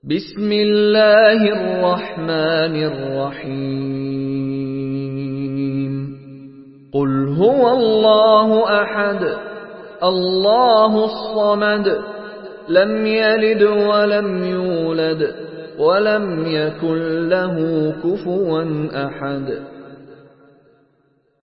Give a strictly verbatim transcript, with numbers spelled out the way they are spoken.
बिस्मिल्लाहिर रहमानिर रहीम। कुल हुवल्लाहु अहद, अल्लाहुस समद, लम यलिद वलम यूलद वलम यकुल लहू कुफुवन अहद।